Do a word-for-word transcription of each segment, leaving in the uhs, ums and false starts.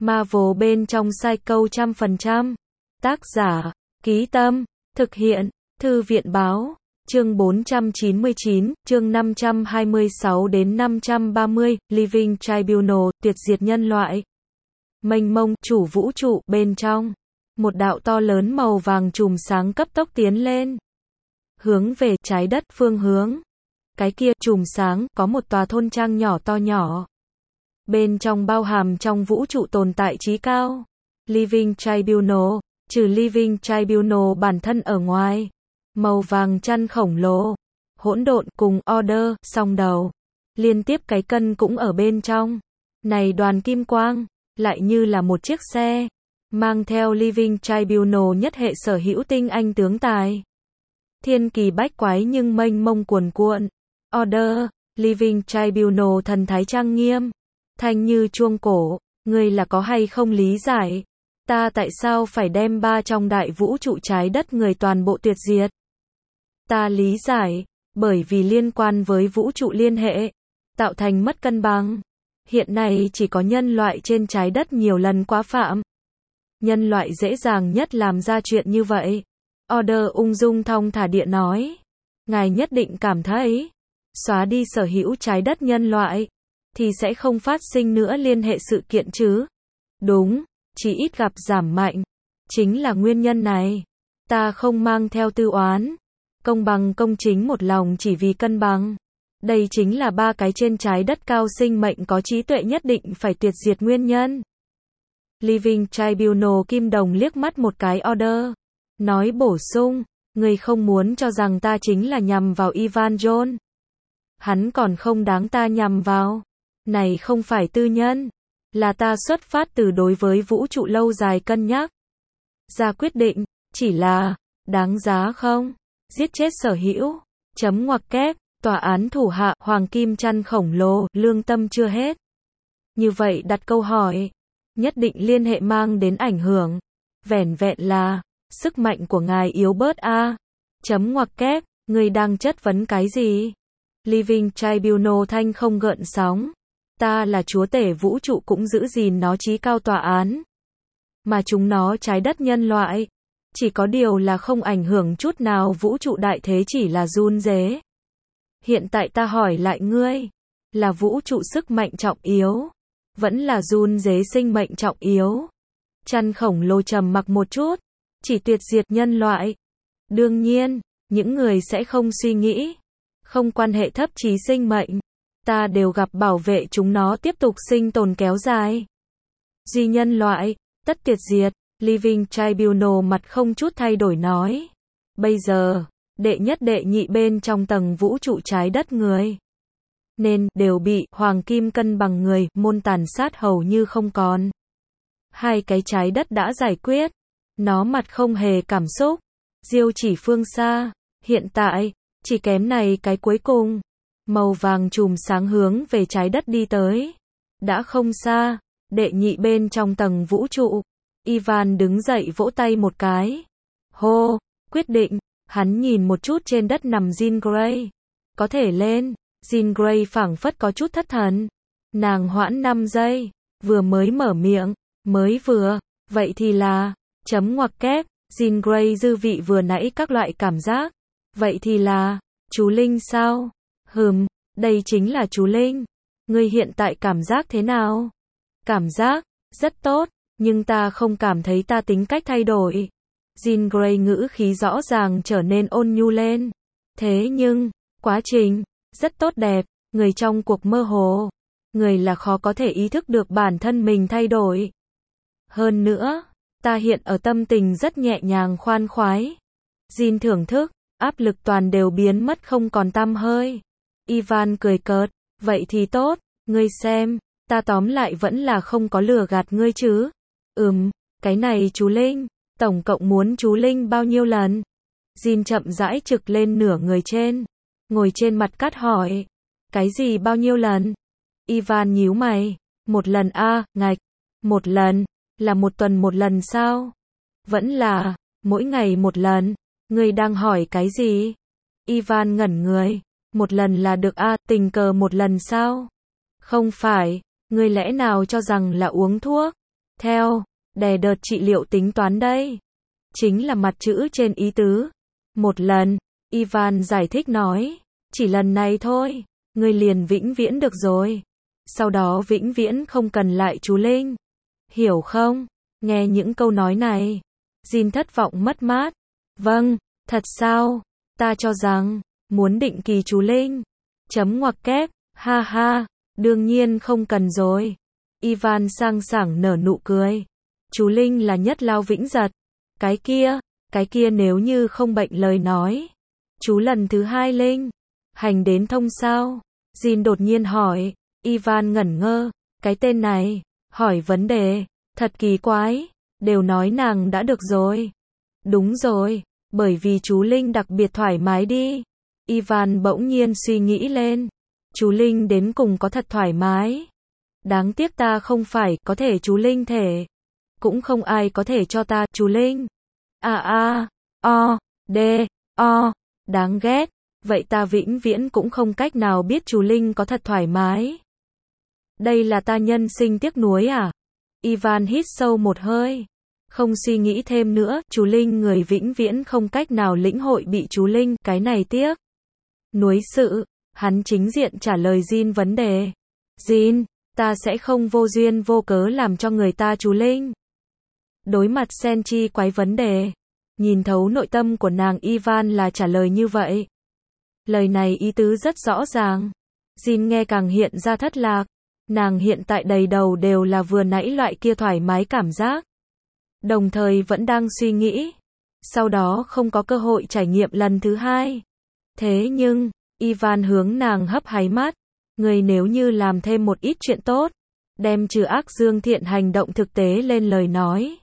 Marvel bên trong Psycho trăm phần trăm. Tác giả, Ký Tâm, thực hiện, Thư viện Báo, chương bốn trăm chín mươi chín, chương năm trăm hai mươi sáu đến năm trăm ba mươi, Living Tribunal, tuyệt diệt nhân loại. Mênh mông, chủ vũ trụ, bên trong, một đạo to lớn màu vàng chùm sáng cấp tốc tiến lên, hướng về trái đất phương hướng. Cái kia, chùm sáng, có một tòa thôn trang nhỏ to nhỏ. Bên trong bao hàm trong vũ trụ tồn tại trí cao. Living Tribunal, trừ Living Tribunal bản thân ở ngoài. Màu vàng chăn khổng lồ, hỗn độn cùng Order, song đầu. Liên tiếp cái cân cũng ở bên trong. Này đoàn kim quang, lại như là một chiếc xe. Mang theo Living Tribunal nhất hệ sở hữu tinh anh tướng tài. Thiên kỳ bách quái nhưng mênh mông cuồn cuộn. Order, Living Tribunal thần thái trang nghiêm. Thanh như chuông cổ, ngươi là có hay không lý giải? Ta tại sao phải đem ba trong đại vũ trụ trái đất người toàn bộ tuyệt diệt? Ta lý giải, bởi vì liên quan với vũ trụ liên hệ, tạo thành mất cân bằng. Hiện nay chỉ có nhân loại trên trái đất nhiều lần quá phạm. Nhân loại dễ dàng nhất làm ra chuyện như vậy. Order ung dung thong thả địa nói. Ngài nhất định cảm thấy, xóa đi sở hữu trái đất nhân loại, thì sẽ không phát sinh nữa liên hệ sự kiện chứ? Đúng, chỉ ít gặp giảm mạnh. Chính là nguyên nhân này. Ta không mang theo tư oán. Công bằng công chính một lòng chỉ vì cân bằng. Đây chính là ba cái trên trái đất cao sinh mệnh có trí tuệ nhất định phải tuyệt diệt nguyên nhân. Living Tribunal kim đồng liếc mắt một cái Order. Nói bổ sung, người không muốn cho rằng ta chính là nhằm vào Ivan John. Hắn còn không đáng ta nhằm vào. Này không phải tư nhân, là ta xuất phát từ đối với vũ trụ lâu dài cân nhắc. Ra quyết định, chỉ là, đáng giá không? Giết chết sở hữu. Chấm ngoặc kép, tòa án thủ hạ, hoàng kim chăn khổng lồ, lương tâm chưa hết. Như vậy đặt câu hỏi, nhất định liên hệ mang đến ảnh hưởng. Vẻn vẹn là, sức mạnh của ngài yếu bớt a. À? Chấm ngoặc kép, người đang chất vấn cái gì? Living Tribunal thanh không gợn sóng. Ta là chúa tể vũ trụ cũng giữ gìn nó trí cao tòa án. Mà chúng nó trái đất nhân loại. Chỉ có điều là không ảnh hưởng chút nào vũ trụ đại thế chỉ là run rế. Hiện tại ta hỏi lại ngươi. Là vũ trụ sức mạnh trọng yếu. Vẫn là run rế sinh mệnh trọng yếu. Chăn khổng lồ trầm mặc một chút. Chỉ tuyệt diệt nhân loại. Đương nhiên, những người sẽ không suy nghĩ. Không quan hệ thấp trí sinh mệnh. Ta đều gặp bảo vệ chúng nó tiếp tục sinh tồn kéo dài. Duy nhân loại, tất tuyệt diệt. Living Tribunal mặt không chút thay đổi nói. Bây giờ, đệ nhất đệ nhị bên trong tầng vũ trụ trái đất người. Nên, đều bị, hoàng kim cân bằng người, môn tàn sát hầu như không còn. Hai cái trái đất đã giải quyết. Nó mặt không hề cảm xúc. Diêu chỉ phương xa. Hiện tại, chỉ kém này cái cuối cùng. Màu vàng chùm sáng hướng về trái đất đi tới. Đã không xa, đệ nhị bên trong tầng vũ trụ. Ivan đứng dậy vỗ tay một cái. Hô, quyết định. Hắn nhìn một chút trên đất nằm Jean Grey. Có thể lên. Jean Grey phảng phất có chút thất thần. Nàng hoãn năm giây. Vừa mới mở miệng. Mới vừa. Vậy thì là. Chấm ngoặc kép. Jean Grey dư vị vừa nãy các loại cảm giác. Vậy thì là. Chú Linh sao? Hừm, đây chính là chú Linh. Ngươi hiện tại cảm giác thế nào? Cảm giác, rất tốt, nhưng ta không cảm thấy ta tính cách thay đổi. Jean Grey ngữ khí rõ ràng trở nên ôn nhu lên. Thế nhưng, quá trình, rất tốt đẹp, người trong cuộc mơ hồ. Người là khó có thể ý thức được bản thân mình thay đổi. Hơn nữa, ta hiện ở tâm tình rất nhẹ nhàng khoan khoái. Jean thưởng thức, áp lực toàn đều biến mất không còn tăm hơi. Ivan cười cợt, vậy thì tốt, ngươi xem, ta tóm lại vẫn là không có lừa gạt ngươi chứ. Ừm, cái này chú Linh, tổng cộng muốn chú Linh bao nhiêu lần? Jean chậm rãi trực lên nửa người trên, ngồi trên mặt cát hỏi. Cái gì bao nhiêu lần? Ivan nhíu mày, một lần a, à, ngạch, một lần, là một tuần một lần sao? Vẫn là, mỗi ngày một lần, ngươi đang hỏi cái gì? Ivan ngẩn người. Một lần là được a, à, tình cờ một lần sao? Không phải, ngươi lẽ nào cho rằng là uống thuốc? theo, đè đợt trị liệu tính toán đây. Chính là mặt chữ trên ý tứ. Một lần, Ivan giải thích nói, chỉ lần này thôi, ngươi liền vĩnh viễn được rồi. Sau đó vĩnh viễn không cần lại chú Linh. Hiểu không? Nghe những câu nói này, Jin thất vọng mất mát. Vâng, thật sao? Ta cho rằng, muốn định kỳ chú Linh. Chấm ngoặc kép, ha ha, đương nhiên không cần rồi. Ivan sang sảng nở nụ cười. Chú Linh là nhất lao vĩnh giật. Cái kia, cái kia nếu như không bệnh lời nói. Chú lần thứ hai Linh, hành đến thông sao? Jin đột nhiên hỏi. Ivan ngẩn ngơ, cái tên này, hỏi vấn đề, thật kỳ quái, đều nói nàng đã được rồi. Đúng rồi, bởi vì chú Linh đặc biệt thoải mái đi. Ivan bỗng nhiên suy nghĩ lên, chú Linh đến cùng có thật thoải mái. Đáng tiếc ta không phải có thể chú Linh thể. Cũng không ai có thể cho ta chú Linh. A A, O, D, O, đáng ghét. Vậy ta vĩnh viễn cũng không cách nào biết chú Linh có thật thoải mái. Đây là ta nhân sinh tiếc nuối à? Ivan hít sâu một hơi. Không suy nghĩ thêm nữa, chú Linh người vĩnh viễn không cách nào lĩnh hội bị chú Linh, cái này tiếc. Nuối sự, hắn chính diện trả lời Jin vấn đề. Jin, ta sẽ không vô duyên vô cớ làm cho người ta chú Linh. Đối mặt Senchi quái vấn đề, nhìn thấu nội tâm của nàng Ivan là trả lời như vậy. Lời này ý tứ rất rõ ràng. Jin nghe càng hiện ra thất lạc. Nàng hiện tại đầy đầu đều là vừa nãy loại kia thoải mái cảm giác. Đồng thời vẫn đang suy nghĩ. Sau đó không có cơ hội trải nghiệm lần thứ hai. Thế nhưng, Ivan hướng nàng hấp háy mắt. Người nếu như làm thêm một ít chuyện tốt, đem trừ ác dương thiện hành động thực tế lên lời nói.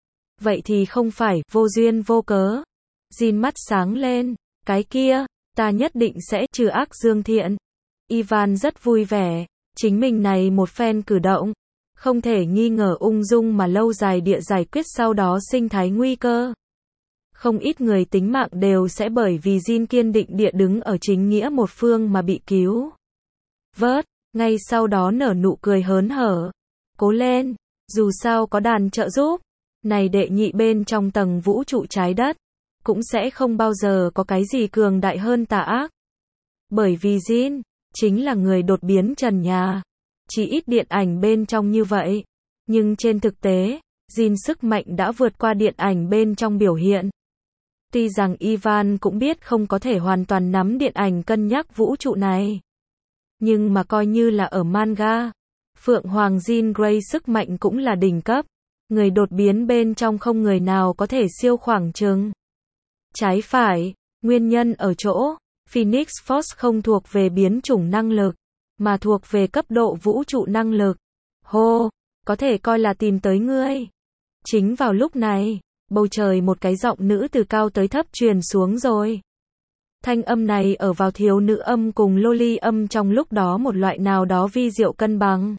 Vậy thì không phải vô duyên vô cớ. Jin mắt sáng lên. Cái kia, ta nhất định sẽ trừ ác dương thiện. Ivan rất vui vẻ. Chính mình này một phen cử động, không thể nghi ngờ ung dung mà lâu dài địa giải quyết sau đó sinh thái nguy cơ. Không ít người tính mạng đều sẽ bởi vì Jin kiên định địa đứng ở chính nghĩa một phương mà bị cứu vớt, ngay sau đó nở nụ cười hớn hở. Cố lên, dù sao có đàn trợ giúp, này đệ nhị bên trong tầng vũ trụ trái đất, cũng sẽ không bao giờ có cái gì cường đại hơn tà ác. Bởi vì Jin chính là người đột biến trần nhà. Chỉ ít điện ảnh bên trong như vậy. Nhưng trên thực tế, Jin sức mạnh đã vượt qua điện ảnh bên trong biểu hiện. Tuy rằng Ivan cũng biết không có thể hoàn toàn nắm điện ảnh cân nhắc vũ trụ này. Nhưng mà coi như là ở manga, Phượng Hoàng Jean Grey sức mạnh cũng là đỉnh cấp. Người đột biến bên trong không người nào có thể siêu khoảng chừng. Trái phải, nguyên nhân ở chỗ Phoenix Force không thuộc về biến chủng năng lực, mà thuộc về cấp độ vũ trụ năng lực. Hô, có thể coi là tìm tới ngươi. Chính vào lúc này, bầu trời một cái giọng nữ từ cao tới thấp truyền xuống rồi. Thanh âm này ở vào thiếu nữ âm cùng loli âm trong lúc đó một loại nào đó vi diệu cân bằng.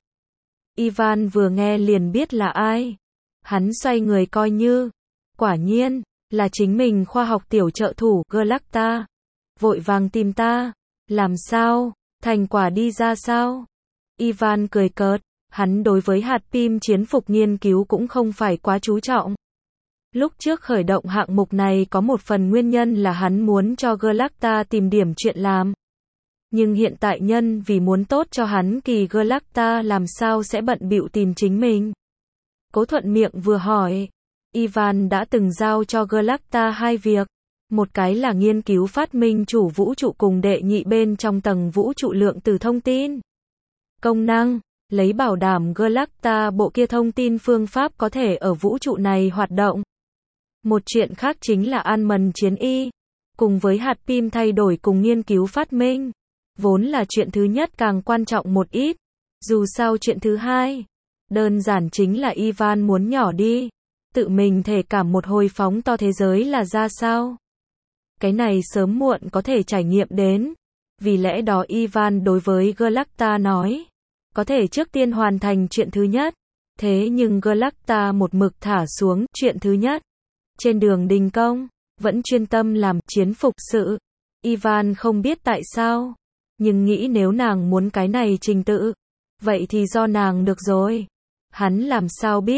Ivan vừa nghe liền biết là ai. Hắn xoay người coi như, quả nhiên, là chính mình khoa học tiểu trợ thủ Galacta. Vội vàng tìm ta. Làm sao? Thành quả đi ra sao? Ivan cười cợt. Hắn đối với hạt pim chiến phục nghiên cứu cũng không phải quá chú trọng. Lúc trước khởi động hạng mục này có một phần nguyên nhân là hắn muốn cho Galacta tìm điểm chuyện làm. Nhưng hiện tại nhân vì muốn tốt cho hắn kỳ Galacta làm sao sẽ bận bịu tìm chính mình. Cố thuận miệng vừa hỏi. Ivan đã từng giao cho Galacta hai việc. Một cái là nghiên cứu phát minh chủ vũ trụ cùng đệ nhị bên trong tầng vũ trụ lượng tử thông tin. Công năng, lấy bảo đảm Galacta bộ kia thông tin phương pháp có thể ở vũ trụ này hoạt động. Một chuyện khác chính là an mần chiến y, cùng với hạt pim thay đổi cùng nghiên cứu phát minh. Vốn là chuyện thứ nhất càng quan trọng một ít. Dù sao chuyện thứ hai, đơn giản chính là Ivan muốn nhỏ đi. Tự mình thể cảm một hồi phóng to thế giới là ra sao. Cái này sớm muộn có thể trải nghiệm đến. Vì lẽ đó Ivan đối với Galacta nói. Có thể trước tiên hoàn thành chuyện thứ nhất. Thế nhưng Galacta một mực thả xuống chuyện thứ nhất. Trên đường đình công, vẫn chuyên tâm làm chiến phục sự. Ivan không biết tại sao. Nhưng nghĩ nếu nàng muốn cái này trình tự. Vậy thì do nàng được rồi. Hắn làm sao biết.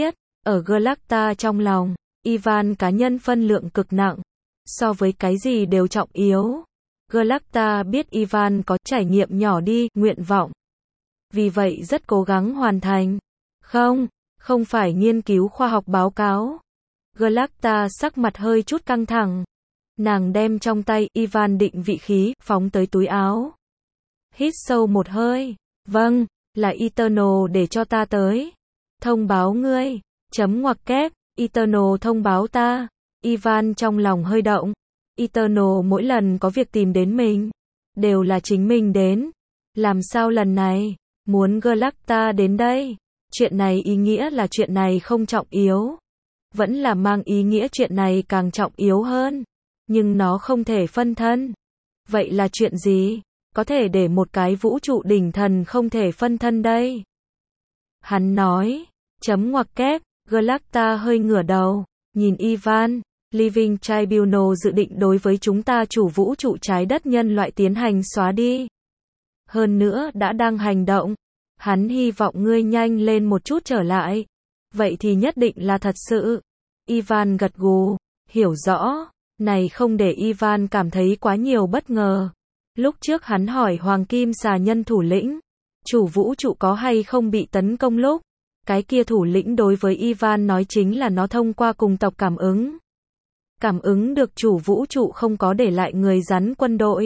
Ở Galacta trong lòng, Ivan cá nhân phân lượng cực nặng. So với cái gì đều trọng yếu. Galacta biết Ivan có trải nghiệm nhỏ đi, nguyện vọng. Vì vậy rất cố gắng hoàn thành. Không, không phải nghiên cứu khoa học báo cáo. Galacta sắc mặt hơi chút căng thẳng. Nàng đem trong tay Ivan định vị khí, phóng tới túi áo. Hít sâu một hơi. Vâng, là Eternal để cho ta tới. Thông báo ngươi. Chấm ngoặc kép. Eternal thông báo ta. Ivan trong lòng hơi động. Eternal mỗi lần có việc tìm đến mình, đều là chính mình đến. Làm sao lần này, muốn Galacta đến đây? Chuyện này ý nghĩa là chuyện này không trọng yếu. Vẫn là mang ý nghĩa chuyện này càng trọng yếu hơn. Nhưng nó không thể phân thân. Vậy là chuyện gì? Có thể để một cái vũ trụ đỉnh thần không thể phân thân đây? Hắn nói. Chấm ngoặc kép. Galacta hơi ngửa đầu. Nhìn Ivan. Living Tribunal dự định đối với chúng ta chủ vũ trụ trái đất nhân loại tiến hành xóa đi. Hơn nữa đã đang hành động. Hắn hy vọng ngươi nhanh lên một chút trở lại. Vậy thì nhất định là thật sự. Ivan gật gù. Hiểu rõ. Này không để Ivan cảm thấy quá nhiều bất ngờ. Lúc trước hắn hỏi Hoàng Kim Xà Nhân thủ lĩnh. Chủ vũ trụ có hay không bị tấn công lúc. Cái kia thủ lĩnh đối với Ivan nói chính là nó thông qua cùng tộc cảm ứng. Cảm ứng được chủ vũ trụ không có để lại người rắn quân đội.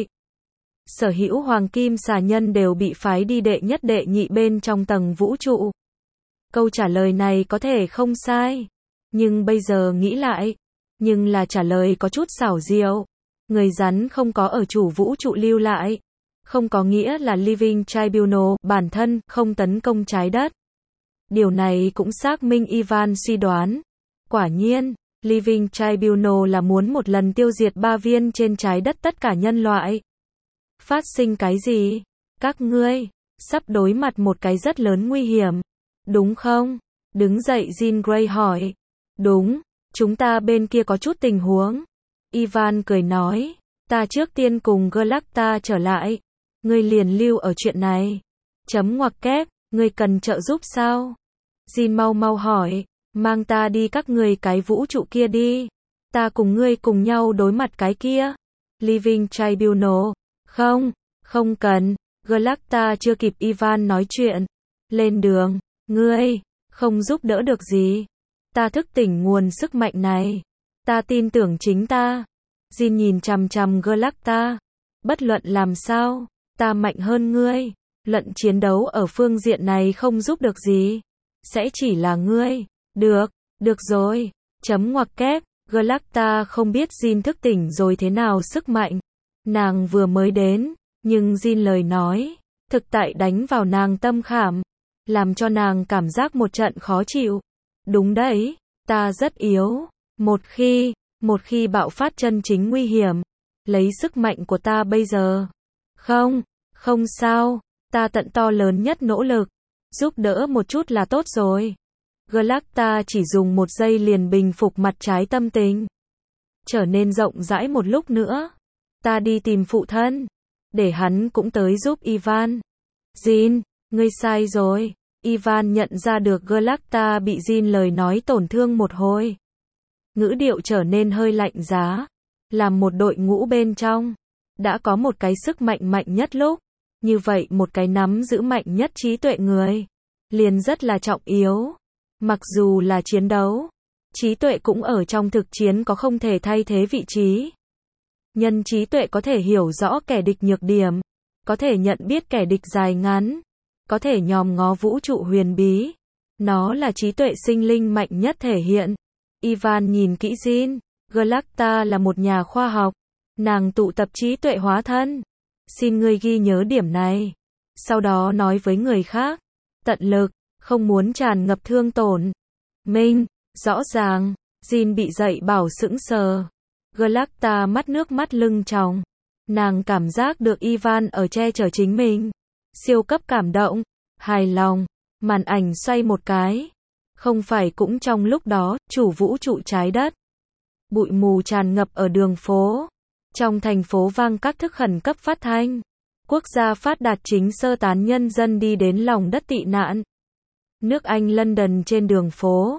Sở hữu Hoàng Kim Xà Nhân đều bị phái đi đệ nhất đệ nhị bên trong tầng vũ trụ. Câu trả lời này có thể không sai. Nhưng bây giờ nghĩ lại. Nhưng là trả lời có chút xảo diệu. Người rắn không có ở chủ vũ trụ lưu lại. Không có nghĩa là Living Tribunal bản thân không tấn công trái đất. Điều này cũng xác minh Ivan suy đoán. Quả nhiên. Living Tribunal là muốn một lần tiêu diệt ba viên trên trái đất tất cả nhân loại. Phát sinh cái gì? Các ngươi sắp đối mặt một cái rất lớn nguy hiểm. Đúng không? Đứng dậy Jean Grey hỏi. Đúng, chúng ta bên kia có chút tình huống. Ivan cười nói. Ta trước tiên cùng Galacta trở lại. Ngươi liền lưu ở chuyện này. Chấm ngoặc kép, ngươi cần trợ giúp sao? Jean mau mau hỏi. Mang ta đi các người cái vũ trụ kia đi. Ta cùng ngươi cùng nhau đối mặt cái kia. Living Tribunal. Không, không cần. Galacta chưa kịp Ivan nói chuyện. Lên đường. Ngươi, không giúp đỡ được gì. Ta thức tỉnh nguồn sức mạnh này. Ta tin tưởng chính ta. Jin nhìn chằm chằm Galacta. Bất luận làm sao, ta mạnh hơn ngươi. Luận chiến đấu ở phương diện này không giúp được gì. Sẽ chỉ là ngươi. Được, được rồi. Chấm ngoặc kép. Galacta không biết Jin thức tỉnh rồi thế nào sức mạnh. Nàng vừa mới đến, nhưng Jin lời nói, thực tại đánh vào nàng tâm khảm, làm cho nàng cảm giác một trận khó chịu. Đúng đấy, ta rất yếu. Một khi, một khi bạo phát chân chính nguy hiểm, lấy sức mạnh của ta bây giờ. Không, không sao, ta tận to lớn nhất nỗ lực, giúp đỡ một chút là tốt rồi. Galacta chỉ dùng một giây liền bình phục mặt trái tâm tình. Trở nên rộng rãi một lúc nữa. Ta đi tìm phụ thân. Để hắn cũng tới giúp Ivan. Jin, ngươi sai rồi. Ivan nhận ra được Galacta bị Jin lời nói tổn thương một hồi. Ngữ điệu trở nên hơi lạnh giá. Làm một đội ngũ bên trong. Đã có một cái sức mạnh mạnh nhất lúc. Như vậy một cái nắm giữ mạnh nhất trí tuệ người. Liền rất là trọng yếu. Mặc dù là chiến đấu, trí tuệ cũng ở trong thực chiến có không thể thay thế vị trí. Nhân trí tuệ có thể hiểu rõ kẻ địch nhược điểm, có thể nhận biết kẻ địch dài ngắn, có thể nhòm ngó vũ trụ huyền bí. Nó là trí tuệ sinh linh mạnh nhất thể hiện. Ivan nhìn kỹ Jin. Galacta là một nhà khoa học. Nàng tụ tập trí tuệ hóa thân. Xin ngươi ghi nhớ điểm này. Sau đó nói với người khác. Tận lực. Không muốn tràn ngập thương tổn. Minh, rõ ràng. Jin bị dạy bảo sững sờ. Galacta mắt nước mắt lưng tròng. Nàng cảm giác được Ivan ở che chở chính mình. Siêu cấp cảm động, hài lòng. Màn ảnh xoay một cái. Không phải cũng trong lúc đó, chủ vũ trụ trái đất. Bụi mù tràn ngập ở đường phố. Trong thành phố vang các thức khẩn cấp phát thanh. Quốc gia phát đạt chính sơ tán nhân dân đi đến lòng đất tị nạn. Nước Anh London trên đường phố.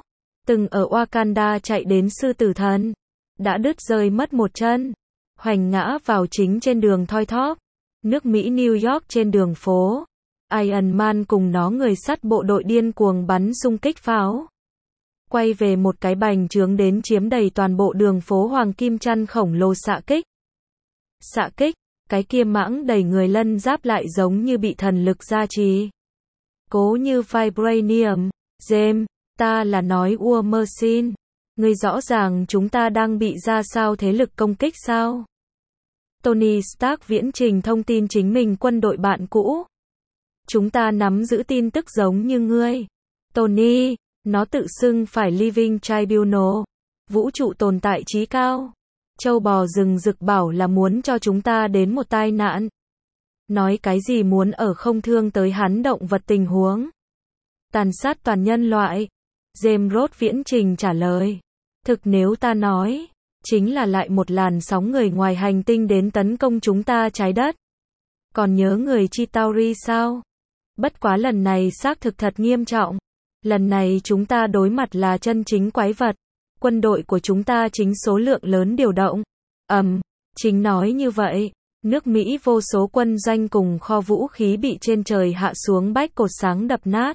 từng ở Wakanda chạy đến sư tử thần, đã đứt rơi mất một chân, hoành ngã vào chính trên đường thoi thóp, nước Mỹ New York trên đường phố. Iron Man cùng nó người sắt bộ đội điên cuồng bắn xung kích pháo. Quay về một cái bành trướng đến chiếm đầy toàn bộ đường phố Hoàng Kim chăn khổng lồ xạ kích. Xạ kích, cái kia mãng đầy người lân giáp lại giống như bị thần lực gia trì. Cố như Vibranium, James, ta là nói War Machine. Ngươi rõ ràng chúng ta đang bị ra sao thế lực công kích sao? Tony Stark viễn trình thông tin chính mình quân đội bạn cũ. Chúng ta nắm giữ tin tức giống như ngươi. Tony, nó tự xưng phải Living Tribunal, vũ trụ tồn tại trí cao. Châu bò rừng rực bảo là muốn cho chúng ta đến một tai nạn. Nói cái gì muốn ở không thương tới hắn động vật tình huống. Tàn sát toàn nhân loại. James Roth viễn trình trả lời. Thực nếu ta nói, chính là lại một làn sóng người ngoài hành tinh đến tấn công chúng ta trái đất. Còn nhớ người Chitauri sao? Bất quá lần này xác thực thật nghiêm trọng. Lần này chúng ta đối mặt là chân chính quái vật. Quân đội của chúng ta chính số lượng lớn điều động. Ầm, um, chính nói như vậy. Nước Mỹ vô số quân doanh cùng kho vũ khí bị trên trời hạ xuống bách cột sáng đập nát.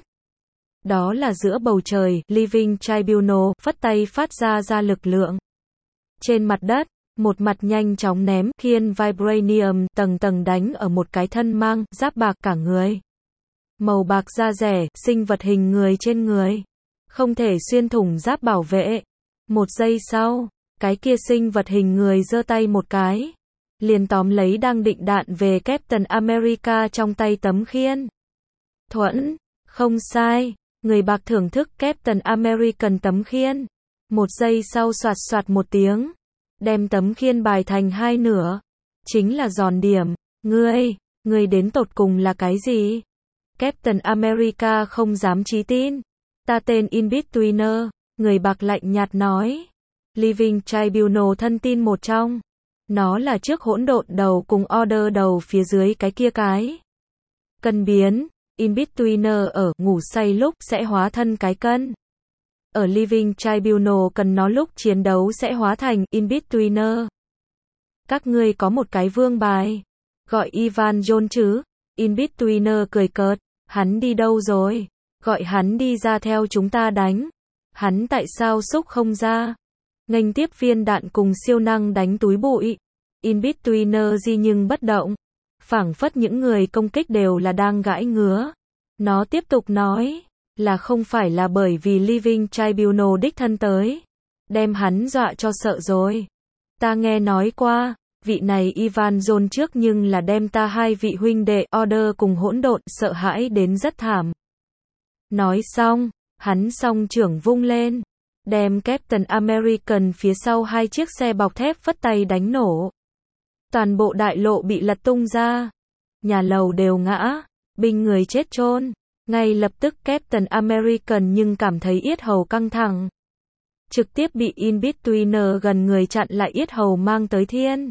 Đó là giữa bầu trời, Living Tribunal phất tay phát ra ra lực lượng. Trên mặt đất, một mặt nhanh chóng ném khiên Vibranium tầng tầng đánh ở một cái thân mang giáp bạc cả người. Màu bạc da rẻ, sinh vật hình người trên người. Không thể xuyên thủng giáp bảo vệ. Một giây sau, cái kia sinh vật hình người giơ tay một cái. Liền tóm lấy đang định đạn về Captain America trong tay tấm khiên. Thuẫn, không sai. Người bạc thưởng thức Captain American tấm khiên. Một giây sau soạt soạt một tiếng. Đem tấm khiên bài thành hai nửa. Chính là giòn điểm. Ngươi, ngươi đến tột cùng là cái gì? Captain America không dám chí tin. Ta tên In-Betweener. Người bạc lạnh nhạt nói. Living Tribunal thân tin một trong. Nó là trước hỗn độn đầu cùng order đầu phía dưới cái kia cái. Cân biến. In-Betweener ở ngủ say lúc sẽ hóa thân cái cân. Ở Living Tribunal cần nó lúc chiến đấu sẽ hóa thành In-Betweener. Các ngươi có một cái vương bài. Gọi Ivan Jones chứ. In-Betweener cười cợt. Hắn đi đâu rồi? Gọi hắn đi ra theo chúng ta đánh. Hắn tại sao xúc không ra? Nghênh tiếp viên đạn cùng siêu năng đánh túi bụi. In-Betweener gì nhưng bất động. Phảng phất những người công kích đều là đang gãi ngứa. Nó tiếp tục nói, là không phải là bởi vì Living Tribunal đích thân tới. Đem hắn dọa cho sợ rồi. Ta nghe nói qua, vị này Ivan Jones trước nhưng là đem ta hai vị huynh đệ order cùng hỗn độn sợ hãi đến rất thảm. Nói xong, hắn song trưởng vung lên. Đem Captain American phía sau hai chiếc xe bọc thép phất tay đánh nổ. Toàn bộ đại lộ bị lật tung ra. Nhà lầu đều ngã. Binh người chết chôn. Ngay lập tức Captain American nhưng cảm thấy yết hầu căng thẳng. Trực tiếp bị In-Betweener gần người chặn lại yết hầu mang tới thiên.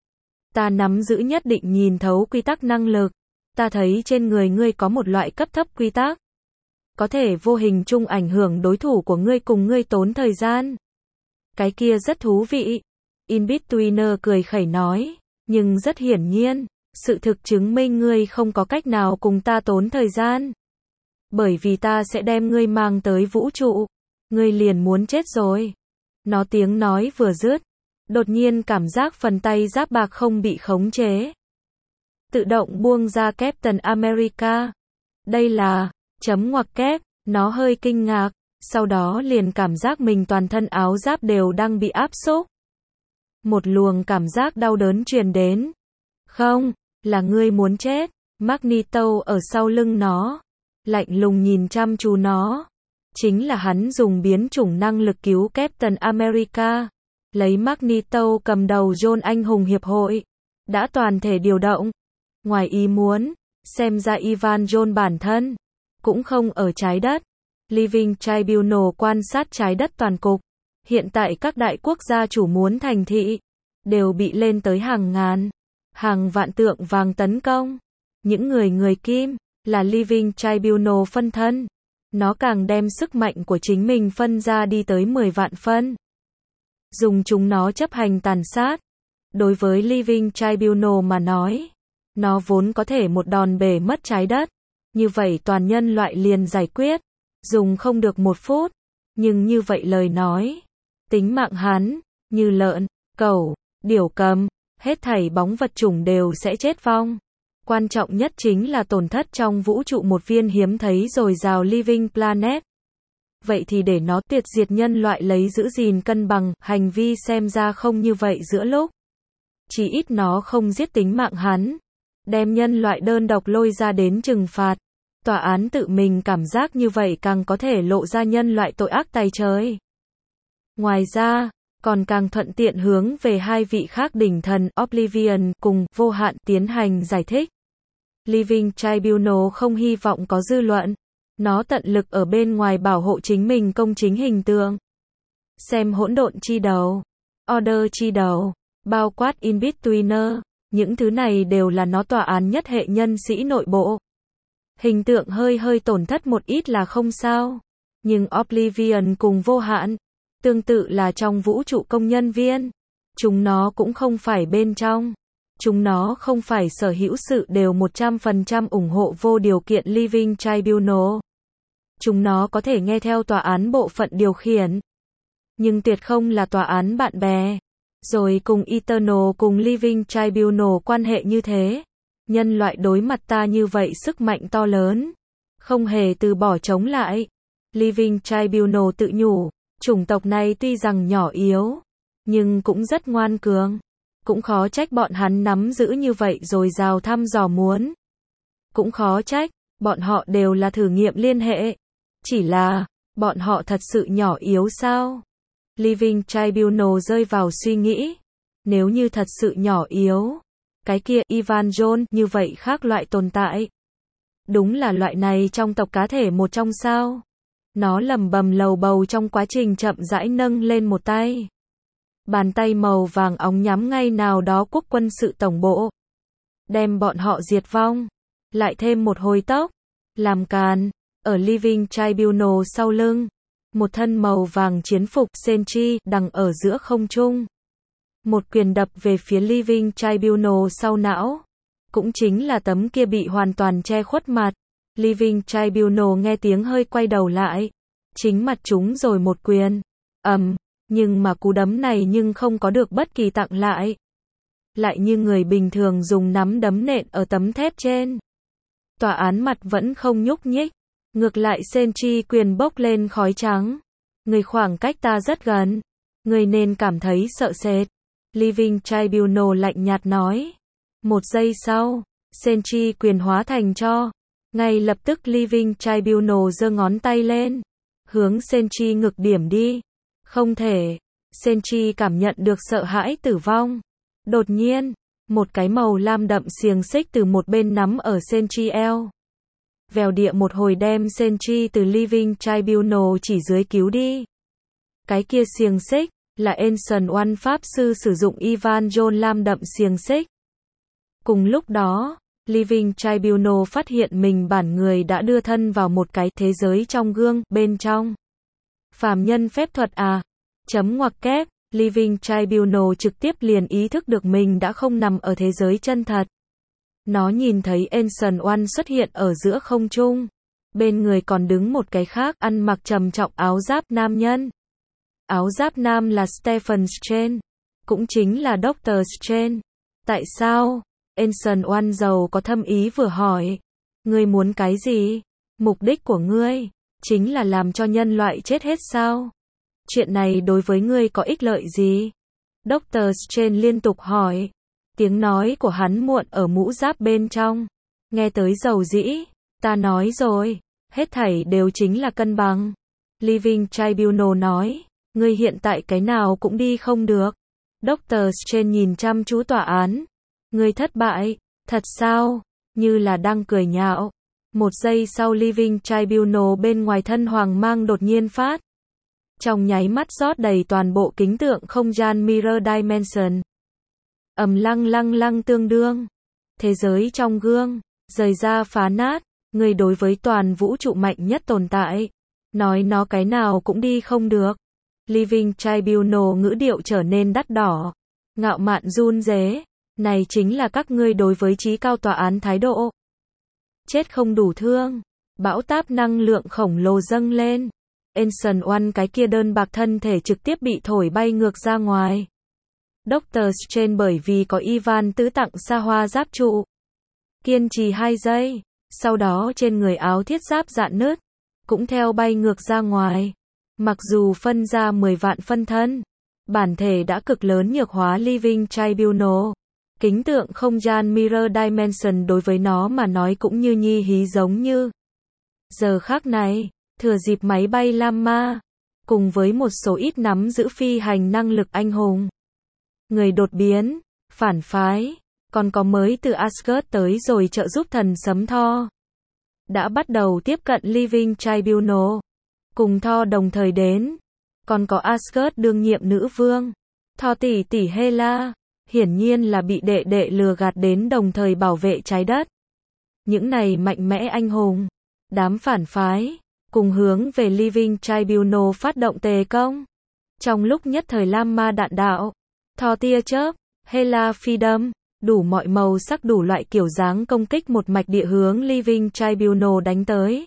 Ta nắm giữ nhất định nhìn thấu quy tắc năng lực. Ta thấy trên người ngươi có một loại cấp thấp quy tắc. Có thể vô hình chung ảnh hưởng đối thủ của ngươi cùng ngươi tốn thời gian. Cái kia rất thú vị. In-Betweener cười khẩy nói. Nhưng rất hiển nhiên, sự thực chứng minh ngươi không có cách nào cùng ta tốn thời gian. Bởi vì ta sẽ đem ngươi mang tới vũ trụ. Ngươi liền muốn chết rồi. Nó tiếng nói vừa dứt. Đột nhiên cảm giác phần tay giáp bạc không bị khống chế. Tự động buông ra Captain America. Đây là, chấm ngoặc kép, nó hơi kinh ngạc. Sau đó liền cảm giác mình toàn thân áo giáp đều đang bị áp xúc. Một luồng cảm giác đau đớn truyền đến. Không, là ngươi muốn chết. Magneto ở sau lưng nó. Lạnh lùng nhìn chăm chú nó. Chính là hắn dùng biến chủng năng lực cứu Captain America. Lấy Magneto cầm đầu John anh hùng hiệp hội. Đã toàn thể điều động. Ngoài ý muốn, xem ra Ivan Jones bản thân cũng không ở trái đất. Living Tribunal quan sát trái đất toàn cục. Hiện tại các đại quốc gia chủ muốn thành thị đều bị lên tới hàng ngàn, hàng vạn tượng vàng tấn công. Những người người kim là Living Tribunal phân thân. Nó càng đem sức mạnh của chính mình phân ra đi tới mười vạn phân. Dùng chúng nó chấp hành tàn sát. Đối với Living Tribunal mà nói, nó vốn có thể một đòn bể mất trái đất. Như vậy toàn nhân loại liền giải quyết. Dùng không được một phút. Nhưng như vậy lời nói, tính mạng hắn, như lợn, cẩu, điểu cầm, hết thảy bóng vật chủng đều sẽ chết vong. Quan trọng nhất chính là tổn thất trong vũ trụ một viên hiếm thấy dồi dào Living Planet. Vậy thì để nó tuyệt diệt nhân loại lấy giữ gìn cân bằng, hành vi xem ra không như vậy giữa lúc. Chỉ ít nó không giết tính mạng hắn. Đem nhân loại đơn độc lôi ra đến trừng phạt. Tòa án tự mình cảm giác như vậy càng có thể lộ ra nhân loại tội ác tày trời. Ngoài ra, còn càng thuận tiện hướng về hai vị khác đỉnh thần Oblivion cùng Vô Hạn tiến hành giải thích. Living Tribunal không hy vọng có dư luận. Nó tận lực ở bên ngoài bảo hộ chính mình công chính hình tượng. Xem hỗn độn chi đầu, Order chi đầu, bao quát In-Betweener, những thứ này đều là nó tòa án nhất hệ nhân sĩ nội bộ. Hình tượng hơi hơi tổn thất một ít là không sao. Nhưng Oblivion cùng Vô Hạn, tương tự là trong vũ trụ công nhân viên. Chúng nó cũng không phải bên trong. Chúng nó không phải sở hữu sự đều một trăm phần trăm ủng hộ vô điều kiện Living Tribunal. Chúng nó có thể nghe theo tòa án bộ phận điều khiển. Nhưng tuyệt không là tòa án bạn bè. Rồi cùng Eternal cùng Living Tribunal quan hệ như thế. Nhân loại đối mặt ta như vậy sức mạnh to lớn. Không hề từ bỏ chống lại. Living Tribunal tự nhủ. Chủng tộc này tuy rằng nhỏ yếu. Nhưng cũng rất ngoan cường. Cũng khó trách bọn hắn nắm giữ như vậy rồi rào thăm dò muốn. Cũng khó trách. Bọn họ đều là thử nghiệm liên hệ. Chỉ là, bọn họ thật sự nhỏ yếu sao? Living Tribunal rơi vào suy nghĩ. Nếu như thật sự nhỏ yếu, cái kia Evangel như vậy khác loại tồn tại. Đúng là loại này trong tộc cá thể một trong sao? Nó lầm bầm lầu bầu trong quá trình chậm rãi nâng lên một tay. Bàn tay màu vàng óng nhắm ngay nào đó quốc quân sự tổng bộ. Đem bọn họ diệt vong. Lại thêm một hồi tốc. Làm càn. Ở Living Tribunal sau lưng. Một thân màu vàng chiến phục Senchi đằng ở giữa không trung. Một quyền đập về phía Living Tribunal sau não. Cũng chính là tấm kia bị hoàn toàn che khuất mặt. Living Tribunal nghe tiếng hơi quay đầu lại. Chính mặt chúng rồi một quyền. Ầm, nhưng mà cú đấm này nhưng không có được bất kỳ tặng lại. Lại như người bình thường dùng nắm đấm nện ở tấm thép trên. Tòa án mặt vẫn không nhúc nhích. Ngược lại Senchi quyền bốc lên khói trắng. Người khoảng cách ta rất gần. Người nên cảm thấy sợ sệt. Living Tribunal lạnh nhạt nói. Một giây sau, Senchi quyền hóa thành tro. Ngay lập tức Living Tribunal giơ ngón tay lên. Hướng Senchi ngực điểm đi. Không thể. Senchi cảm nhận được sợ hãi tử vong. Đột nhiên, một cái màu lam đậm xiềng xích từ một bên nắm ở Senchi eo. Vèo địa một hồi đem Senchi từ Living Tribunal chỉ dưới cứu đi. Cái kia xiềng xích, là Ancient One Pháp Sư sử dụng Evangel lam đậm xiềng xích. Cùng lúc đó, Living Tribunal phát hiện mình bản người đã đưa thân vào một cái thế giới trong gương, bên trong. Phàm nhân phép thuật à? Chấm ngoặc kép, Living Tribunal trực tiếp liền ý thức được mình đã không nằm ở thế giới chân thật. Nó nhìn thấy Ancient One xuất hiện ở giữa không trung. Bên người còn đứng một cái khác ăn mặc trầm trọng áo giáp nam nhân. Áo giáp nam là Stephen Strange. Cũng chính là Doctor Strange. Tại sao? Ancient One giàu có thâm ý vừa hỏi. Ngươi muốn cái gì? Mục đích của ngươi chính là làm cho nhân loại chết hết sao? Chuyện này đối với ngươi có ích lợi gì? Doctor Strange liên tục hỏi. Tiếng nói của hắn muộn ở mũ giáp bên trong. Nghe tới dầu dĩ. Ta nói rồi. Hết thảy đều chính là cân bằng. Living Tribunal nói. Ngươi hiện tại cái nào cũng đi không được. Doctor Strange nhìn chăm chú tòa án. Ngươi thất bại. Thật sao? Như là đang cười nhạo. Một giây sau Living Tribunal bên ngoài thân hoàng mang đột nhiên phát. Trong nháy mắt rót đầy toàn bộ kính tượng không gian Mirror Dimension. Ầm lăng lăng lăng tương đương. Thế giới trong gương, rời ra phá nát. Người đối với toàn vũ trụ mạnh nhất tồn tại. Nói nó cái nào cũng đi không được. Living Tribunal ngữ điệu trở nên đắt đỏ. Ngạo mạn run rế. Này chính là các ngươi đối với trí cao tòa án thái độ. Chết không đủ thương. Bão táp năng lượng khổng lồ dâng lên. Ancient One cái kia đơn bạc thân thể trực tiếp bị thổi bay ngược ra ngoài. Doctor Strange bởi vì có Ivan tứ tặng xa hoa giáp trụ. Kiên trì hai giây. Sau đó trên người áo thiết giáp rạn nứt. Cũng theo bay ngược ra ngoài. Mặc dù phân ra mười vạn phân thân. Bản thể đã cực lớn nhược hóa Living Tribunal. Kính tượng không gian Mirror Dimension đối với nó mà nói cũng như nhi hí giống như. Giờ khác này, thừa dịp máy bay Lamma, cùng với một số ít nắm giữ phi hành năng lực anh hùng. Người đột biến, phản phái, còn có mới từ Asgard tới rồi trợ giúp thần sấm Thor. Đã bắt đầu tiếp cận Living Tribunal. Cùng Thor đồng thời đến. Còn có Asgard đương nhiệm nữ vương. Thor tỷ tỷ Hela. Hiển nhiên là bị đệ đệ lừa gạt đến đồng thời bảo vệ trái đất. Những này mạnh mẽ anh hùng. Đám phản phái. Cùng hướng về Living Tribunal phát động tề công. Trong lúc nhất thời lam ma đạn đạo. Thor tia chớp. Hela phi đâm. Đủ mọi màu sắc đủ loại kiểu dáng công kích một mạch địa hướng Living Tribunal đánh tới.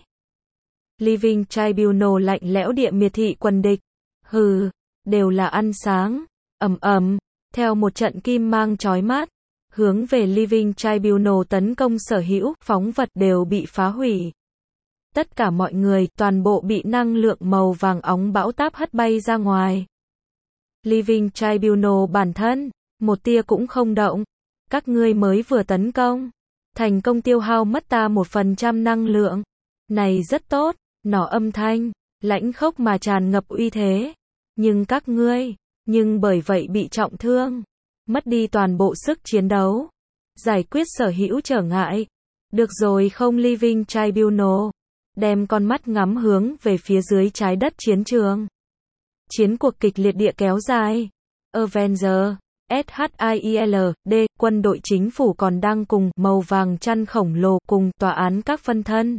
Living Tribunal lạnh lẽo địa miệt thị quần địch. Hừ, đều là ăn sáng. Ầm ầm, theo một trận kim mang chói mắt, hướng về Living Tribunal tấn công sở hữu phóng vật đều bị phá hủy. Tất cả mọi người, toàn bộ bị năng lượng màu vàng óng bão táp hất bay ra ngoài. Living Tribunal bản thân, một tia cũng không động. Các ngươi mới vừa tấn công. Thành công tiêu hao mất ta một phần trăm năng lượng. Này rất tốt, nỏ âm thanh, lãnh khốc mà tràn ngập uy thế. Nhưng các ngươi, nhưng bởi vậy bị trọng thương. Mất đi toàn bộ sức chiến đấu. Giải quyết sở hữu trở ngại. Được rồi không Living Tribunal. Đem con mắt ngắm hướng về phía dưới trái đất chiến trường. Chiến cuộc kịch liệt địa kéo dài. Avenger. ét hát i e lờ đê, quân đội chính phủ còn đang cùng màu vàng chăn khổng lồ cùng tòa án các phân thân.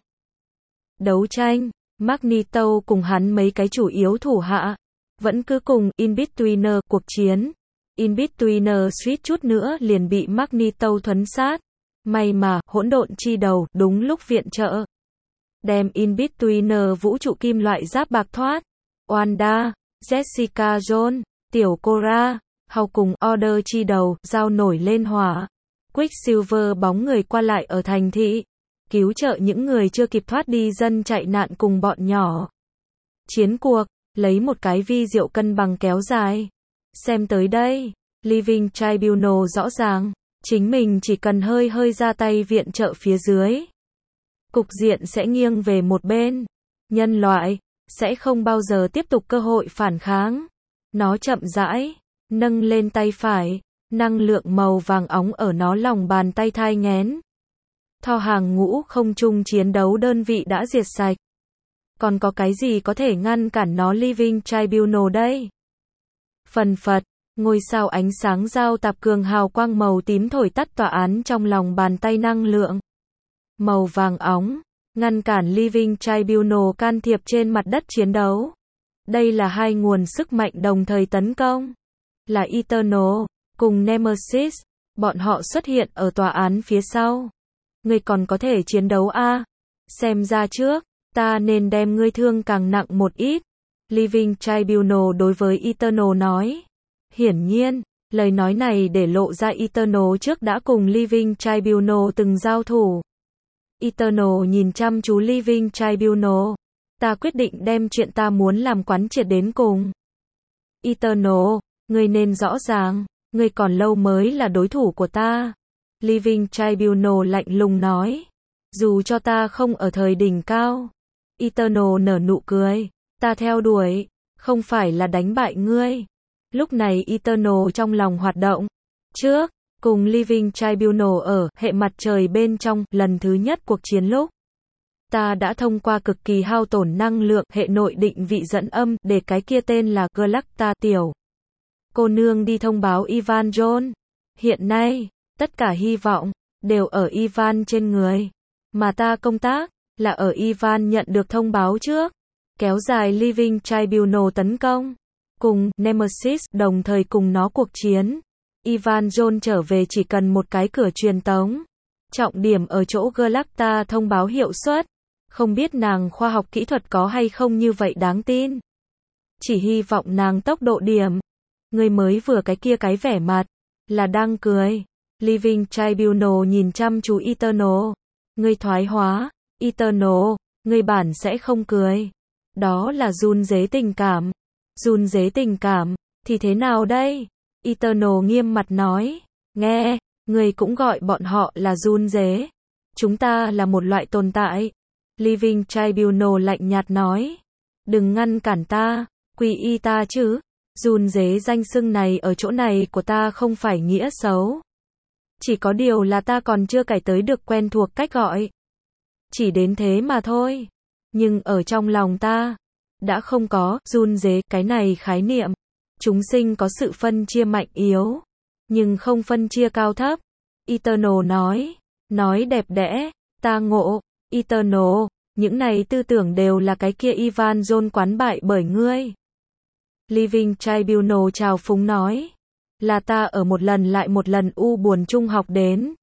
Đấu tranh, Magneto cùng hắn mấy cái chủ yếu thủ hạ. Vẫn cứ cùng In-Betweener cuộc chiến. In-Betweener suýt chút nữa liền bị Magneto thuấn sát. May mà, hỗn độn chi đầu, đúng lúc viện trợ. Đem In-Betweener vũ trụ kim loại giáp bạc thoát. Wanda, Jessica Jones, Tiểu Cora. Hào cùng Order chi đầu, dao nổi lên hỏa. Quicksilver bóng người qua lại ở thành thị. Cứu trợ những người chưa kịp thoát đi dân chạy nạn cùng bọn nhỏ. Chiến cuộc, lấy một cái vi diệu cân bằng kéo dài. Xem tới đây, Living Tribunal rõ ràng, chính mình chỉ cần hơi hơi ra tay viện trợ phía dưới. Cục diện sẽ nghiêng về một bên. Nhân loại, sẽ không bao giờ tiếp tục cơ hội phản kháng. Nó chậm rãi. Nâng lên tay phải, năng lượng màu vàng óng ở nó lòng bàn tay thai nghén. Thor hàng ngũ không trung chiến đấu đơn vị đã diệt sạch. Còn có cái gì có thể ngăn cản nó Living Tribunal đây? Phần phật, ngôi sao ánh sáng giao tạp cường hào quang màu tím thổi tắt tòa án trong lòng bàn tay năng lượng. Màu vàng óng, ngăn cản Living Tribunal can thiệp trên mặt đất chiến đấu. Đây là hai nguồn sức mạnh đồng thời tấn công. Là Eternal, cùng Nemesis, bọn họ xuất hiện ở tòa án phía sau. Ngươi còn có thể chiến đấu a? À? Xem ra trước, ta nên đem ngươi thương càng nặng một ít. Living Tribunal đối với Eternal nói. Hiển nhiên, lời nói này để lộ ra Eternal trước đã cùng Living Tribunal từng giao thủ. Eternal nhìn chăm chú Living Tribunal. Ta quyết định đem chuyện ta muốn làm quán triệt đến cùng. Eternal, ngươi nên rõ ràng, ngươi còn lâu mới là đối thủ của ta. Living Tribunal lạnh lùng nói. Dù cho ta không ở thời đỉnh cao. Eternal nở nụ cười. Ta theo đuổi, không phải là đánh bại ngươi. Lúc này Eternal trong lòng hoạt động. Trước, cùng Living Tribunal ở hệ mặt trời bên trong, lần thứ nhất cuộc chiến lúc. Ta đã thông qua cực kỳ hao tổn năng lượng hệ nội định vị dẫn âm để cái kia tên là Galacta tiểu. Cô nương đi thông báo Ivan Jones. Hiện nay, tất cả hy vọng đều ở Ivan trên người. Mà ta công tác là ở Ivan nhận được thông báo trước. Kéo dài Living Tribunal tấn công. Cùng Nemesis đồng thời cùng nó cuộc chiến. Ivan Jones trở về chỉ cần một cái cửa truyền tống. Trọng điểm ở chỗ Galacta thông báo hiệu suất. Không biết nàng khoa học kỹ thuật có hay không như vậy đáng tin. Chỉ hy vọng nàng tốc độ điểm. Người mới vừa cái kia cái vẻ mặt. Là đang cười. Living Tribunal nhìn chăm chú Eternal. Người thoái hóa. Eternal. Người bản sẽ không cười. Đó là run rế tình cảm. Run rế tình cảm. Thì thế nào đây? Eternal nghiêm mặt nói. Nghe. Người cũng gọi bọn họ là run rế. Chúng ta là một loại tồn tại. Living Tribunal lạnh nhạt nói. Đừng ngăn cản ta. Quy y ta chứ. Run rế danh xưng này ở chỗ này của ta không phải nghĩa xấu. Chỉ có điều là ta còn chưa cải tới được quen thuộc cách gọi. Chỉ đến thế mà thôi. Nhưng ở trong lòng ta, đã không có run rế cái này khái niệm. Chúng sinh có sự phân chia mạnh yếu, nhưng không phân chia cao thấp. Eternal nói, nói đẹp đẽ, ta ngộ, Eternal, những này tư tưởng đều là cái kia Ivan Jones quán bại bởi ngươi. Living Tribunal chào phúng nói, là ta ở một lần lại một lần u buồn chung học đến.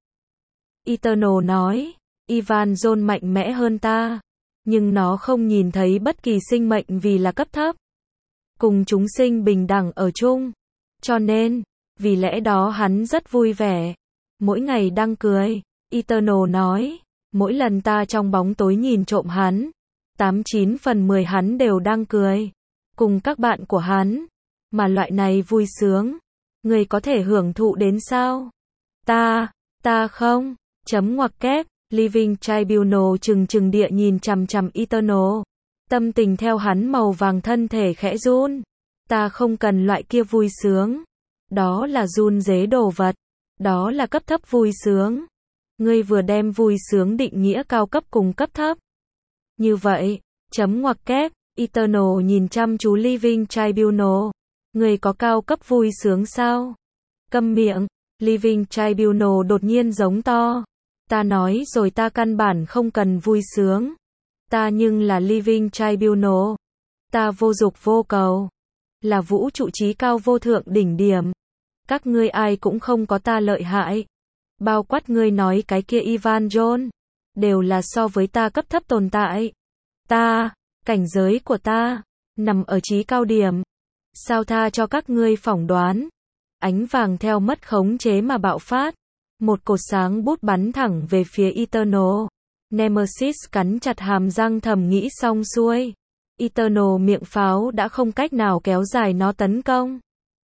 Eternal nói, Ivan Jones mạnh mẽ hơn ta, nhưng nó không nhìn thấy bất kỳ sinh mệnh vì là cấp thấp. Cùng chúng sinh bình đẳng ở chung. Cho nên, vì lẽ đó hắn rất vui vẻ. Mỗi ngày đang cười. Eternal nói, mỗi lần ta trong bóng tối nhìn trộm hắn, tám chín phần mười hắn đều đang cười. Cùng các bạn của hắn. Mà loại này vui sướng. Người có thể hưởng thụ đến sao? Ta, ta không. Chấm ngoặc kép. Living Tribunal chừng chừng địa nhìn chằm chằm Eternal. Tâm tình theo hắn màu vàng thân thể khẽ run. Ta không cần loại kia vui sướng. Đó là run rế đồ vật. Đó là cấp thấp vui sướng. Ngươi vừa đem vui sướng định nghĩa cao cấp cùng cấp thấp. Như vậy, chấm ngoặc kép, Eternal nhìn chăm chú Living Tribunal. Ngươi có cao cấp vui sướng sao? Câm miệng, Living Tribunal đột nhiên giống to. Ta nói rồi ta căn bản không cần vui sướng. Ta nhưng là Living Tribunal. Ta vô dục vô cầu. Là vũ trụ trí cao vô thượng đỉnh điểm. Các ngươi ai cũng không có ta lợi hại. Bao quát ngươi nói cái kia Ivan Jones. Đều là so với ta cấp thấp tồn tại. Ta, cảnh giới của ta, nằm ở trí cao điểm. Sao tha cho các ngươi phỏng đoán. Ánh vàng theo mất khống chế mà bạo phát. Một cột sáng bút bắn thẳng về phía Eternal. Nemesis cắn chặt hàm răng thầm nghĩ xong xuôi. Eternal miệng pháo đã không cách nào kéo dài nó tấn công.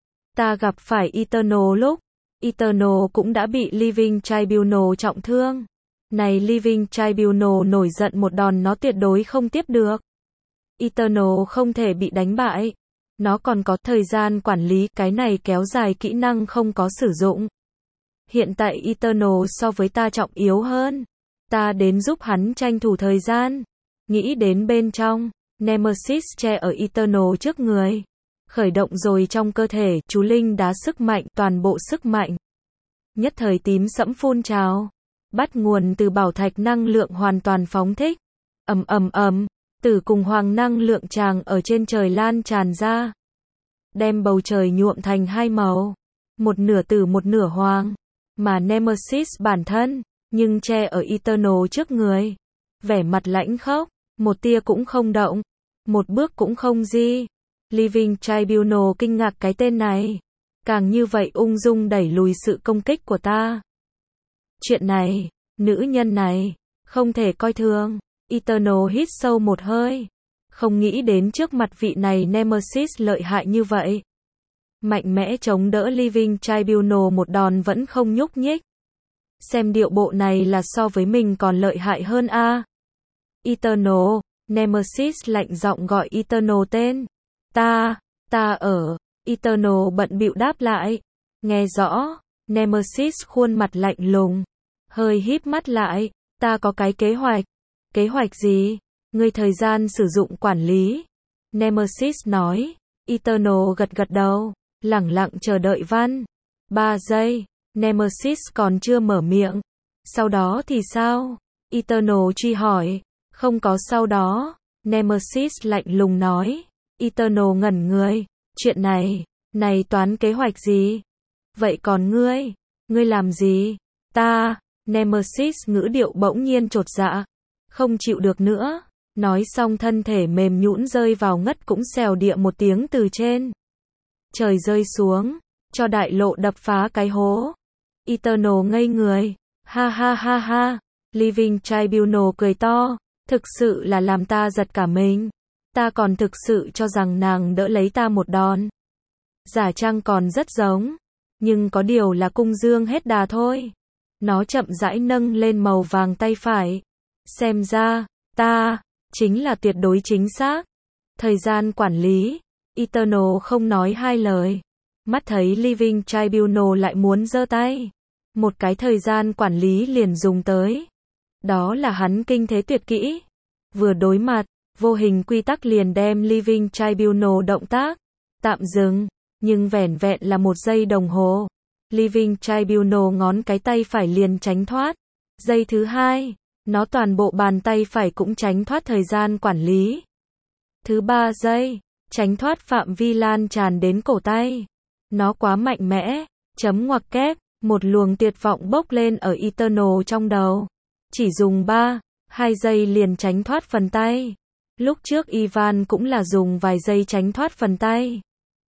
Ta gặp phải Eternal lúc. Eternal cũng đã bị Living Tribunal trọng thương. Này Living Tribunal nổi giận một đòn nó tuyệt đối không tiếp được. Eternal không thể bị đánh bại. Nó còn có thời gian quản lý, cái này kéo dài kỹ năng không có sử dụng. Hiện tại Eternal so với ta trọng yếu hơn. Ta đến giúp hắn tranh thủ thời gian. Nghĩ đến bên trong, Nemesis che ở Eternal trước người. Khởi động rồi trong cơ thể, chú linh đá sức mạnh, toàn bộ sức mạnh. Nhất thời tím sẫm phun trào. Bắt nguồn từ bảo thạch năng lượng hoàn toàn phóng thích. Ầm ầm ầm, tử cùng hoàng năng lượng tràng ở trên trời lan tràn ra. Đem bầu trời nhuộm thành hai màu. Một nửa tử một nửa hoàng. Mà Nemesis bản thân, nhưng che ở Eternal trước người. Vẻ mặt lãnh khốc, một tia cũng không động. Một bước cũng không di. Living Tribunal kinh ngạc cái tên này. Càng như vậy ung dung đẩy lùi sự công kích của ta. Chuyện này, nữ nhân này, không thể coi thường. Eternal hít sâu một hơi. Không nghĩ đến trước mặt vị này Nemesis lợi hại như vậy. Mạnh mẽ chống đỡ Living Tribunal một đòn vẫn không nhúc nhích. Xem điệu bộ này là so với mình còn lợi hại hơn a. À? Eternal, Nemesis lạnh giọng gọi Eternal tên. Ta, ta ở. Eternal bận bịu đáp lại. Nghe rõ, Nemesis khuôn mặt lạnh lùng. Hơi híp mắt lại. Ta có cái kế hoạch. Kế hoạch gì? Ngươi thời gian sử dụng quản lý. Nemesis nói. Eternal gật gật đầu. Lẳng lặng chờ đợi văn. Ba giây. Nemesis còn chưa mở miệng. Sau đó thì sao? Eternal truy hỏi. Không có sau đó, Nemesis lạnh lùng nói. Eternal ngẩn người. Chuyện này, này toán kế hoạch gì? Vậy còn ngươi? Ngươi làm gì? Ta, Nemesis ngữ điệu bỗng nhiên chột dạ. Không chịu được nữa. Nói xong thân thể mềm nhũn rơi vào ngất cũng xèo địa một tiếng từ trên trời rơi xuống, cho đại lộ đập phá cái hố. Eternal ngây người. Ha ha ha ha. Living Tribunal cười to. Thực sự là làm ta giật cả mình. Ta còn thực sự cho rằng nàng đỡ lấy ta một đòn. Giả trang còn rất giống. Nhưng có điều là cung dương hết đà thôi. Nó chậm rãi nâng lên màu vàng tay phải. Xem ra, ta, chính là tuyệt đối chính xác. Thời gian quản lý. Eternal không nói hai lời. Mắt thấy Living Tribunal lại muốn giơ tay. Một cái thời gian quản lý liền dùng tới. Đó là hắn kinh thế tuyệt kỹ. Vừa đối mặt, vô hình quy tắc liền đem Living Tribunal động tác tạm dừng, nhưng vẻn vẹn là một giây đồng hồ. Living Tribunal ngón cái tay phải liền tránh thoát. Giây thứ hai, nó toàn bộ bàn tay phải cũng tránh thoát thời gian quản lý. Thứ ba giây, tránh thoát phạm vi lan tràn đến cổ tay. Nó quá mạnh mẽ, chấm ngoặc kép, một luồng tuyệt vọng bốc lên ở Eternal trong đầu. Chỉ dùng ba, hai giây liền tránh thoát phần tay. Lúc trước Ivan cũng là dùng vài giây tránh thoát phần tay.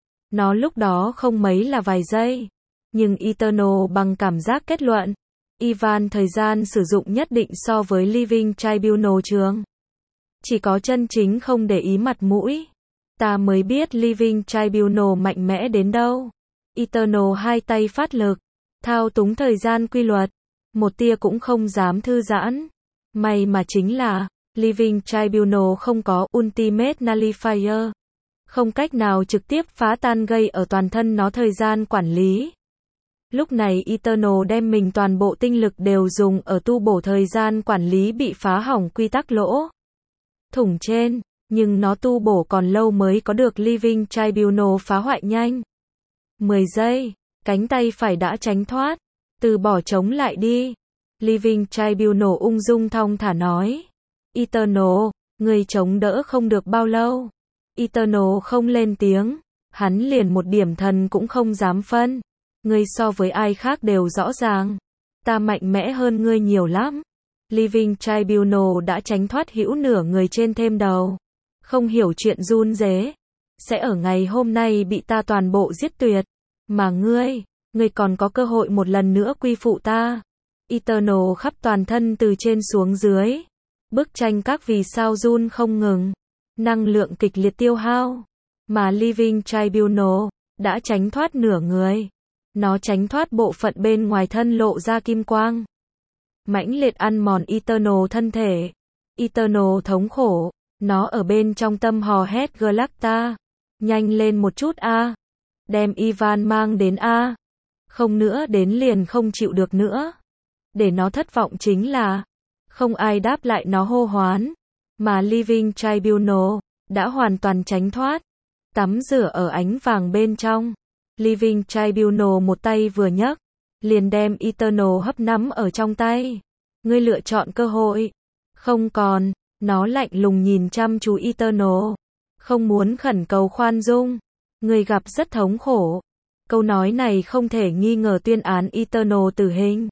Nó lúc đó không mấy là vài giây. Nhưng Eternal bằng cảm giác kết luận. Ivan thời gian sử dụng nhất định so với Living Tribunal trường. Chỉ có chân chính không để ý mặt mũi. Ta mới biết Living Tribunal mạnh mẽ đến đâu. Eternal hai tay phát lực. Thao túng thời gian quy luật. Một tia cũng không dám thư giãn. May mà chính là, Living Tribunal không có Ultimate Nullifier. Không cách nào trực tiếp phá tan gây ở toàn thân nó thời gian quản lý. Lúc này Eternal đem mình toàn bộ tinh lực đều dùng ở tu bổ thời gian quản lý bị phá hỏng quy tắc lỗ thủng trên, nhưng nó tu bổ còn lâu mới có được Living Tribunal phá hoại nhanh. mười giây, cánh tay phải đã tránh thoát, từ bỏ chống lại đi. Living Tribunal ung dung thong thả nói. Eternal, người chống đỡ không được bao lâu. Eternal không lên tiếng, hắn liền một điểm thần cũng không dám phân. Ngươi so với ai khác đều rõ ràng. Ta mạnh mẽ hơn ngươi nhiều lắm. Living Tribunal đã tránh thoát hữu nửa người trên thêm đầu. Không hiểu chuyện run rế. Sẽ ở ngày hôm nay bị ta toàn bộ giết tuyệt. Mà ngươi, ngươi còn có cơ hội một lần nữa quy phụ ta. Eternal khắp toàn thân từ trên xuống dưới. Bức tranh các vì sao run không ngừng. Năng lượng kịch liệt tiêu hao. Mà Living Tribunal đã tránh thoát nửa người. Nó tránh thoát bộ phận bên ngoài thân lộ ra kim quang. Mãnh liệt ăn mòn Eternal thân thể. Eternal thống khổ. Nó ở bên trong tâm hò hét Galacta. Nhanh lên một chút a. Đem Ivan mang đến a. Không nữa đến liền không chịu được nữa. Để nó thất vọng chính là không ai đáp lại nó hô hoán. Mà Living Tribunal đã hoàn toàn tránh thoát. Tắm rửa ở ánh vàng bên trong. Living Tribunal một tay vừa nhấc, liền đem Eternal hấp nắm ở trong tay. Ngươi lựa chọn cơ hội. Không còn, nó lạnh lùng nhìn chăm chú Eternal. Không muốn khẩn cầu khoan dung. Ngươi gặp rất thống khổ. Câu nói này không thể nghi ngờ tuyên án Eternal tử hình.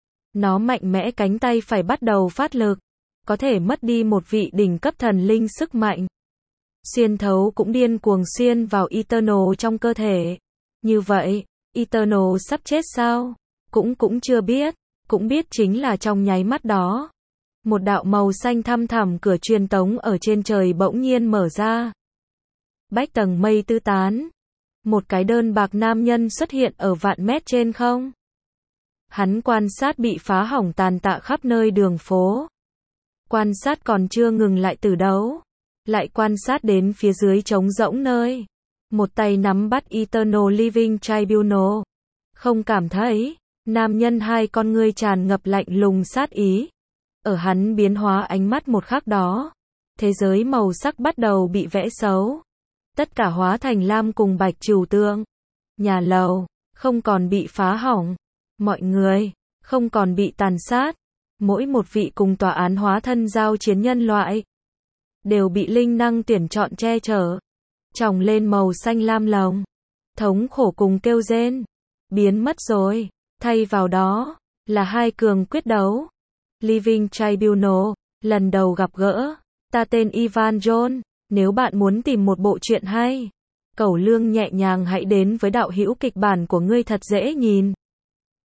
Nó mạnh mẽ cánh tay phải bắt đầu phát lực. Có thể mất đi một vị đỉnh cấp thần linh sức mạnh. Xuyên thấu cũng điên cuồng xuyên vào Eternal trong cơ thể. Như vậy, Eternal sắp chết sao? Cũng cũng chưa biết, cũng biết chính là trong nháy mắt đó. Một đạo màu xanh thăm thẳm cửa truyền tống ở trên trời bỗng nhiên mở ra. Bách tầng mây tứ tán. Một cái đơn bạc nam nhân xuất hiện ở vạn mét trên không. Hắn quan sát bị phá hỏng tàn tạ khắp nơi đường phố. Quan sát còn chưa ngừng lại từ đấu. Lại quan sát đến phía dưới trống rỗng nơi. Một tay nắm bắt Eternal Living Tribunal. Không cảm thấy, nam nhân hai con ngươi tràn ngập lạnh lùng sát ý. Ở hắn biến hóa ánh mắt một khắc đó. Thế giới màu sắc bắt đầu bị vẽ xấu. Tất cả hóa thành lam cùng bạch trừu tượng. Nhà lầu, không còn bị phá hỏng. Mọi người, không còn bị tàn sát. Mỗi một vị cùng tòa án hóa thân giao chiến nhân loại đều bị linh năng tuyển chọn che chở, tròng lên màu xanh lam lồng. Thống khổ cùng kêu rên biến mất rồi, thay vào đó là hai cường quyết đấu. Living Tribunal, lần đầu gặp gỡ. Ta tên Ivan John, nếu bạn muốn tìm một bộ truyện hay, cẩu lương nhẹ nhàng hãy đến với đạo hữu kịch bản của ngươi thật dễ nhìn.